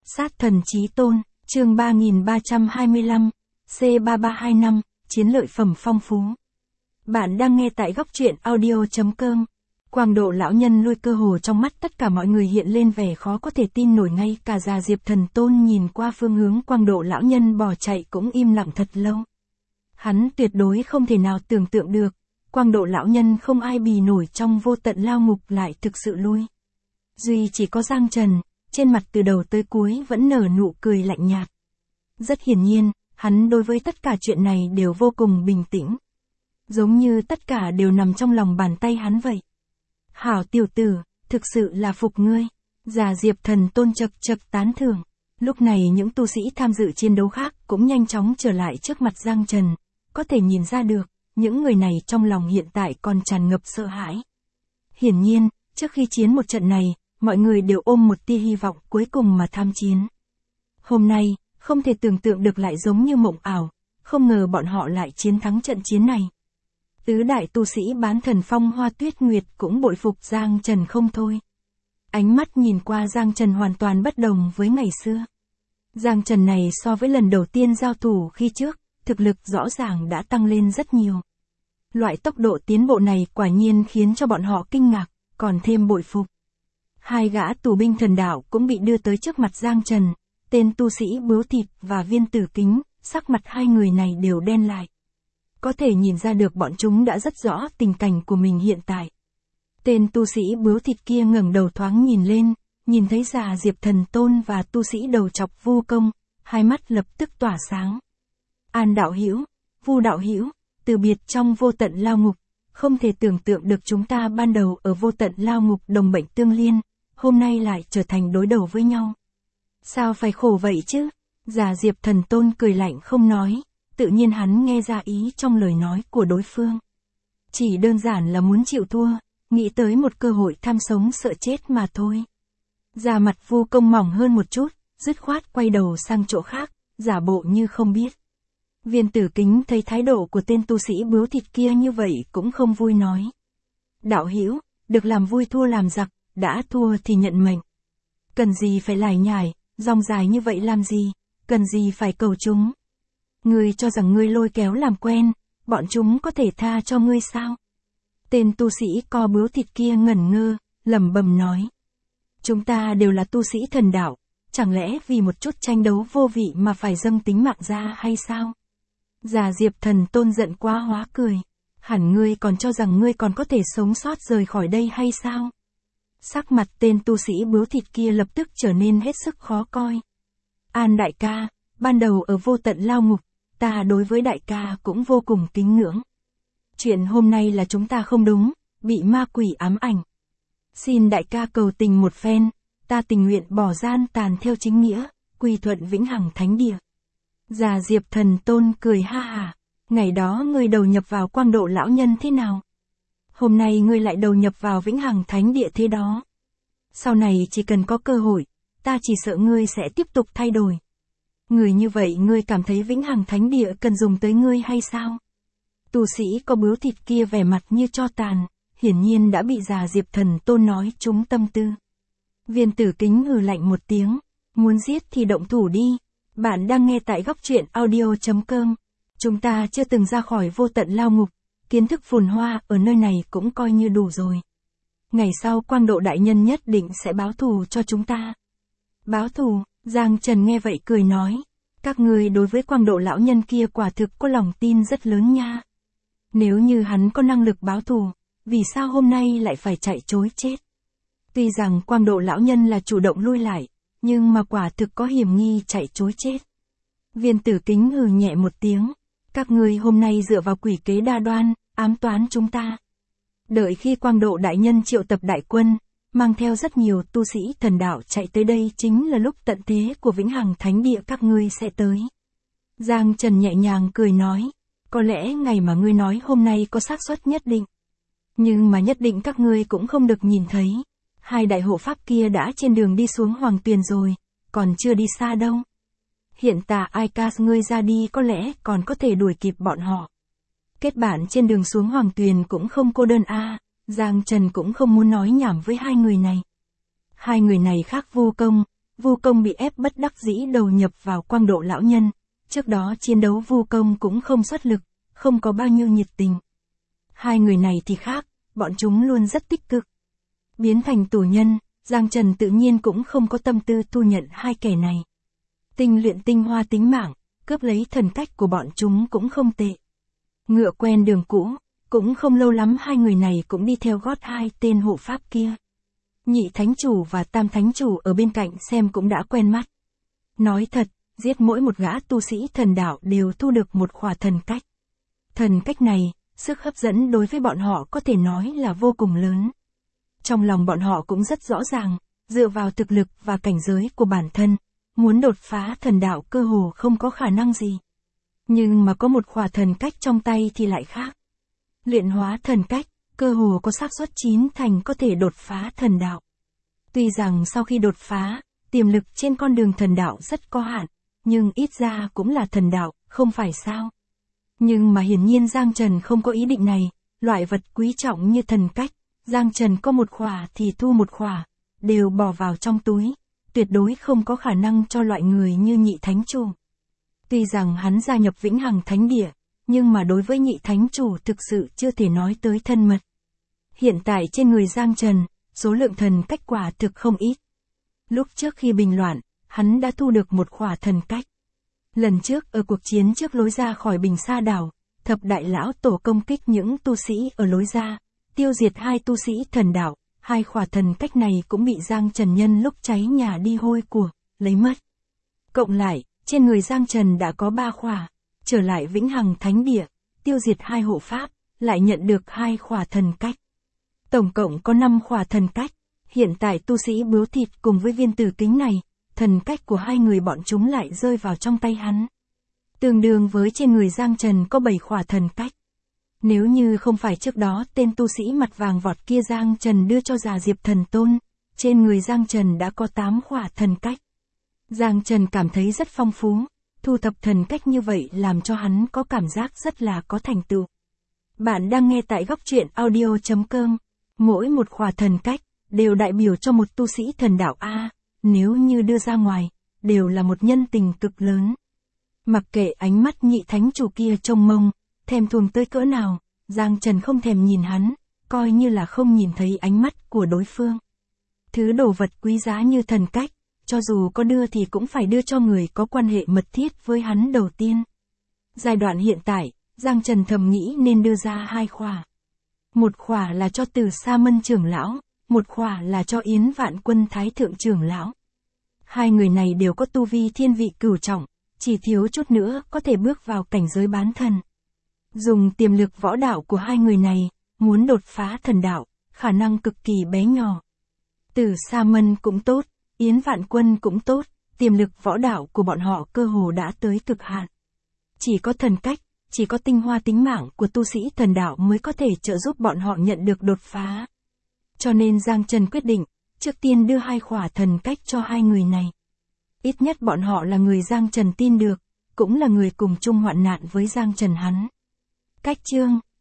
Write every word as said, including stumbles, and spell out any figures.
Sát thần chí tôn, chương ba nghìn ba trăm hai mươi lăm, C ba ba hai năm, chiến lợi phẩm phong phú. Bạn đang nghe tại góc truyện audio.com. Quang Độ lão nhân lui cơ hồ trong mắt tất cả mọi người hiện lên vẻ khó có thể tin nổi, ngay cả già Diệp Thần Tôn nhìn qua phương hướng Quang Độ lão nhân bỏ chạy cũng im lặng thật lâu. Hắn tuyệt đối không thể nào tưởng tượng được, Quang Độ lão nhân không ai bì nổi trong vô tận lao ngục lại thực sự lui. Duy chỉ có Giang Trần, trên mặt từ đầu tới cuối vẫn nở nụ cười lạnh nhạt. Rất hiển nhiên, hắn đối với tất cả chuyện này đều vô cùng bình tĩnh. Giống như tất cả đều nằm trong lòng bàn tay hắn vậy. Hảo tiểu tử, thực sự là phục ngươi. Già Diệp Thần Tôn chật chật tán thưởng. Lúc này những tu sĩ tham dự chiến đấu khác cũng nhanh chóng trở lại trước mặt Giang Trần. Có thể nhìn ra được, những người này trong lòng hiện tại còn tràn ngập sợ hãi. Hiển nhiên, trước khi chiến một trận này, mọi người đều ôm một tia hy vọng cuối cùng mà tham chiến. Hôm nay, không thể tưởng tượng được lại giống như mộng ảo, không ngờ bọn họ lại chiến thắng trận chiến này. Tứ đại tu sĩ bán thần Phong Hoa Tuyết Nguyệt cũng bội phục Giang Trần không thôi. Ánh mắt nhìn qua Giang Trần hoàn toàn bất đồng với ngày xưa. Giang Trần này so với lần đầu tiên giao thủ khi trước, thực lực rõ ràng đã tăng lên rất nhiều. Loại tốc độ tiến bộ này quả nhiên khiến cho bọn họ kinh ngạc, còn thêm bội phục. Hai gã tù binh thần đạo cũng bị đưa tới trước mặt Giang Trần, tên tu sĩ Bướu Thịt và Viên Tử Kính, sắc mặt hai người này đều đen lại. Có thể nhìn ra được bọn chúng đã rất rõ tình cảnh của mình hiện tại. Tên tu sĩ Bướu Thịt kia ngẩng đầu thoáng nhìn lên, nhìn thấy già Diệp Thần Tôn và tu sĩ đầu chọc Vu Công, hai mắt lập tức tỏa sáng. An đạo hữu, Vu đạo hữu, từ biệt trong vô tận lao ngục, không thể tưởng tượng được chúng ta ban đầu ở vô tận lao ngục đồng bệnh tương liên, hôm nay lại trở thành đối đầu với nhau. Sao phải khổ vậy chứ? Già Diệp Thần Tôn cười lạnh không nói, tự nhiên hắn nghe ra ý trong lời nói của đối phương. Chỉ đơn giản là muốn chịu thua, nghĩ tới một cơ hội tham sống sợ chết mà thôi. Da mặt Vu Công mỏng hơn một chút, dứt khoát quay đầu sang chỗ khác, giả bộ như không biết. Viên Tử Kính thấy thái độ của tên tu sĩ Bướu Thịt kia như vậy cũng không vui nói. Đạo hữu, được làm vui thua làm giặc, đã thua thì nhận mệnh. Cần gì phải lải nhải, dòng dài như vậy làm gì, cần gì phải cầu chúng. Ngươi cho rằng ngươi lôi kéo làm quen, bọn chúng có thể tha cho ngươi sao? Tên tu sĩ co Bướu Thịt kia ngẩn ngơ, lẩm bẩm nói. Chúng ta đều là tu sĩ thần đạo, chẳng lẽ vì một chút tranh đấu vô vị mà phải dâng tính mạng ra hay sao? Già Diệp Thần Tôn giận quá hóa cười. Hẳn ngươi còn cho rằng ngươi còn có thể sống sót rời khỏi đây hay sao? Sắc mặt tên tu sĩ Bướu Thịt kia lập tức trở nên hết sức khó coi. An đại ca, ban đầu ở vô tận lao ngục, ta đối với đại ca cũng vô cùng kính ngưỡng. Chuyện hôm nay là chúng ta không đúng, bị ma quỷ ám ảnh. Xin đại ca cầu tình một phen, ta tình nguyện bỏ gian tàn theo chính nghĩa, quy thuận vĩnh hằng thánh địa. Già Diệp Thần Tôn cười ha hả, ngày đó ngươi đầu nhập vào Quang Độ lão nhân thế nào? Hôm nay ngươi lại đầu nhập vào vĩnh hằng thánh địa thế đó. Sau này chỉ cần có cơ hội, ta chỉ sợ ngươi sẽ tiếp tục thay đổi. Người như vậy ngươi cảm thấy vĩnh hằng thánh địa cần dùng tới ngươi hay sao? Tu sĩ có Bướu Thịt kia vẻ mặt như tro tàn, hiển nhiên đã bị già Diệp Thần Tôn nói trúng tâm tư. Viên Tử Kính hừ lạnh một tiếng, muốn giết thì động thủ đi. Bạn đang nghe tại góc truyện audio.com. Chúng ta chưa từng ra khỏi vô tận lao ngục, kiến thức phồn hoa ở nơi này cũng coi như đủ rồi. Ngày sau Quang Độ đại nhân nhất định sẽ báo thù cho chúng ta. Báo thù? Giang Trần nghe vậy cười nói. Các ngươi đối với Quang Độ lão nhân kia quả thực có lòng tin rất lớn nha. Nếu như hắn có năng lực báo thù, vì sao hôm nay lại phải chạy trối chết? Tuy rằng Quang Độ lão nhân là chủ động lui lại, nhưng mà quả thực có hiểm nghi chạy trối chết. Viên Tử Kính hừ nhẹ một tiếng. Các ngươi hôm nay dựa vào quỷ kế đa đoan, ám toán chúng ta. Đợi khi Quang Độ đại nhân triệu tập đại quân, mang theo rất nhiều tu sĩ thần đạo chạy tới đây chính là lúc tận thế của vĩnh hằng thánh địa các ngươi sẽ tới. Giang Trần nhẹ nhàng cười nói. Có lẽ ngày mà ngươi nói hôm nay có xác suất nhất định. Nhưng mà nhất định các ngươi cũng không được nhìn thấy. Hai đại hộ pháp kia đã trên đường đi xuống Hoàng Tuyền rồi, còn chưa đi xa đâu. Hiện tại ai ca ngươi ra đi có lẽ còn có thể đuổi kịp bọn họ. Kết bạn trên đường xuống Hoàng Tuyền cũng không cô đơn a. À, Giang Trần cũng không muốn nói nhảm với hai người này. Hai người này khác Vu Công, Vu Công bị ép bất đắc dĩ đầu nhập vào Quang Độ lão nhân, trước đó chiến đấu Vu Công cũng không xuất lực, không có bao nhiêu nhiệt tình. Hai người này thì khác, bọn chúng luôn rất tích cực. Biến thành tù nhân, Giang Trần tự nhiên cũng không có tâm tư thu nhận hai kẻ này. Tinh luyện tinh hoa tính mạng, cướp lấy thần cách của bọn chúng cũng không tệ. Ngựa quen đường cũ, cũng không lâu lắm hai người này cũng đi theo gót hai tên hộ pháp kia. Nhị thánh chủ và tam thánh chủ ở bên cạnh xem cũng đã quen mắt. Nói thật, giết mỗi một gã tu sĩ thần đạo đều thu được một khỏa thần cách. Thần cách này, sức hấp dẫn đối với bọn họ có thể nói là vô cùng lớn. Trong lòng bọn họ cũng rất rõ ràng, dựa vào thực lực và cảnh giới của bản thân, muốn đột phá thần đạo cơ hồ không có khả năng gì. Nhưng mà có một khỏa thần cách trong tay thì lại khác. Luyện hóa thần cách, cơ hồ có xác suất chín thành có thể đột phá thần đạo. Tuy rằng sau khi đột phá, tiềm lực trên con đường thần đạo rất có hạn, nhưng ít ra cũng là thần đạo, không phải sao. Nhưng mà hiển nhiên Giang Trần không có ý định này, loại vật quý trọng như thần cách, Giang Trần có một khỏa thì thu một khỏa, đều bỏ vào trong túi, tuyệt đối không có khả năng cho loại người như nhị thánh chủ. Tuy rằng hắn gia nhập Vĩnh Hằng Thánh Địa, nhưng mà đối với nhị thánh chủ thực sự chưa thể nói tới thân mật. Hiện tại trên người Giang Trần, số lượng thần cách quả thực không ít. Lúc trước khi bình loạn, hắn đã thu được một khỏa thần cách. Lần trước ở cuộc chiến trước lối ra khỏi Bình Sa đảo, thập đại lão tổ công kích những tu sĩ ở lối ra, tiêu diệt hai tu sĩ thần đạo, hai khỏa thần cách này cũng bị Giang Trần nhân lúc cháy nhà đi hôi của, lấy mất. Cộng lại, trên người Giang Trần đã có ba khỏa, trở lại Vĩnh Hằng Thánh Địa, tiêu diệt hai hộ pháp, lại nhận được hai khỏa thần cách. Tổng cộng có năm khỏa thần cách, hiện tại tu sĩ bướu thịt cùng với viên tử kính này, thần cách của hai người bọn chúng lại rơi vào trong tay hắn. Tương đương với trên người Giang Trần có bảy khỏa thần cách. Nếu như không phải trước đó tên tu sĩ mặt vàng vọt kia Giang Trần đưa cho già Diệp Thần Tôn, trên người Giang Trần đã có tám khỏa thần cách. Giang Trần cảm thấy rất phong phú, thu thập thần cách như vậy làm cho hắn có cảm giác rất là có thành tựu. Bạn đang nghe tại góc truyện audio chấm com, mỗi một khỏa thần cách, đều đại biểu cho một tu sĩ thần đạo A, nếu như đưa ra ngoài, đều là một nhân tình cực lớn. Mặc kệ ánh mắt nhị thánh chủ kia trông mông, thèm thuồng tới cỡ nào, Giang Trần không thèm nhìn hắn, coi như là không nhìn thấy ánh mắt của đối phương. Thứ đồ vật quý giá như thần cách, cho dù có đưa thì cũng phải đưa cho người có quan hệ mật thiết với hắn đầu tiên. Giai đoạn hiện tại, Giang Trần thầm nghĩ nên đưa ra hai khỏa. Một khỏa là cho Từ Sa Mân trưởng lão, một khỏa là cho Yến Vạn Quân Thái Thượng trưởng lão. Hai người này đều có tu vi thiên vị cửu trọng, chỉ thiếu chút nữa có thể bước vào cảnh giới bán thần. Dùng tiềm lực võ đạo của hai người này, muốn đột phá thần đạo, khả năng cực kỳ bé nhỏ. Từ Sa Mân cũng tốt, Yến Vạn Quân cũng tốt, tiềm lực võ đạo của bọn họ cơ hồ đã tới cực hạn. Chỉ có thần cách, chỉ có tinh hoa tính mạng của tu sĩ thần đạo mới có thể trợ giúp bọn họ nhận được đột phá. Cho nên Giang Trần quyết định, trước tiên đưa hai khỏa thần cách cho hai người này. Ít nhất bọn họ là người Giang Trần tin được, cũng là người cùng chung hoạn nạn với Giang Trần hắn. Cách chương